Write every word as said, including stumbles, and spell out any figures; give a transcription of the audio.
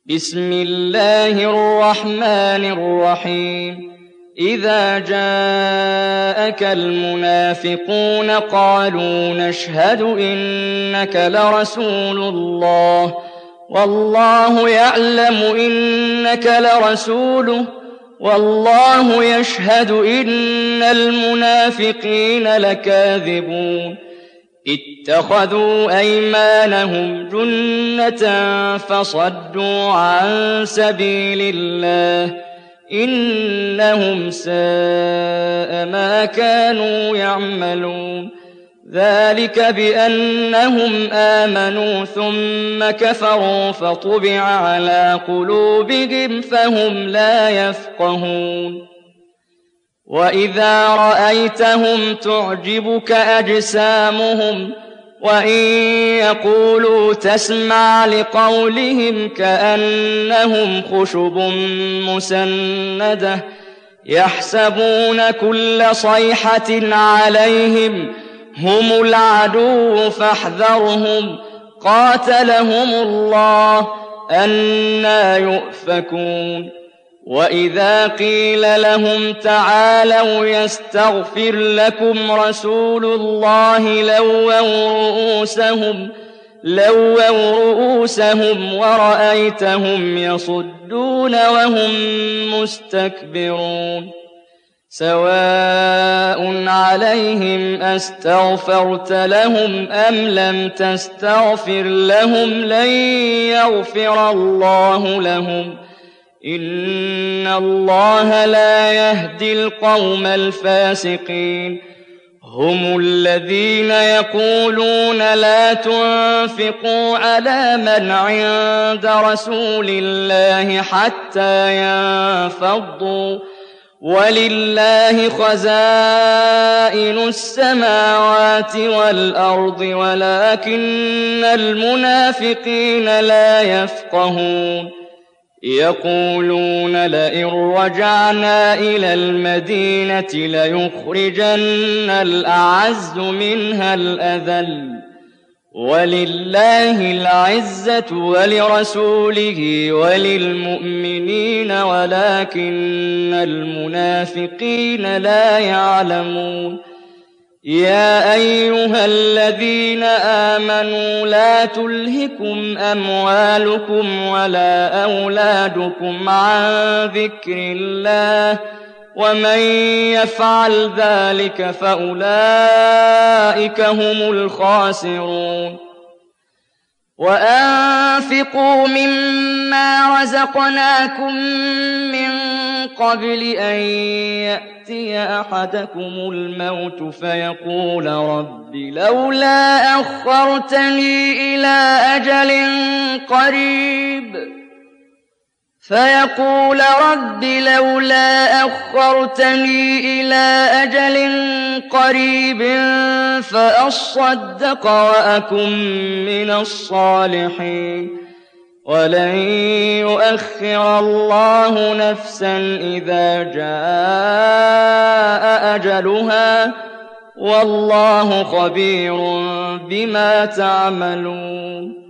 بسم الله الرحمن الرحيم إذا جاءك المنافقون قالوا نشهد إنك لرسول الله والله يعلم إنك لرسوله والله يشهد إن المنافقين لكاذبون اتخذوا أيمانهم جنة فصدوا عن سبيل الله إنهم ساء ما كانوا يعملون ذلك بأنهم آمنوا ثم كفروا فطبع على قلوبهم فهم لا يفقهون وإذا رأيتهم تعجبك أجسامهم وإن يقولوا تسمع لقولهم كأنهم خشب مسندة يحسبون كل صيحة عليهم هم العدو فاحذرهم قاتلهم الله أنى يؤفكون وإذا قيل لهم تعالوا يستغفر لكم رسول الله لووا رؤوسهم لووا رؤوسهم ورأيتهم يصدون وهم مستكبرون سواء عليهم أستغفرت لهم أم لم تستغفر لهم لن يغفر الله لهم إن الله لا يهدي القوم الفاسقين هم الذين يقولون لا تنفقوا على من عند رسول الله حتى ينفضوا ولله خزائن السماوات والأرض ولكن المنافقين لا يفقهون يقولون لئن رجعنا إلى المدينة ليخرجن الأعز منها الأذل ولله العزة ولرسوله وللمؤمنين ولكن المنافقين لا يعلمون يا أيها الذين آمنوا لا تلهكم أموالكم ولا أولادكم عن ذكر الله ومن يفعل ذلك فأولئك هم الخاسرون وأنفقوا مما رزقناكم من قبل أن يأتي أحدكم الموت فيقول رب لولا أخرتني إلى أجل قريب فيقول رب لولا أخرتني إلى أجل قريب فأصدق وأكن من الصالحين ولن يؤخر الله نفسا إذا جاء أجلها والله خبير بما تعملون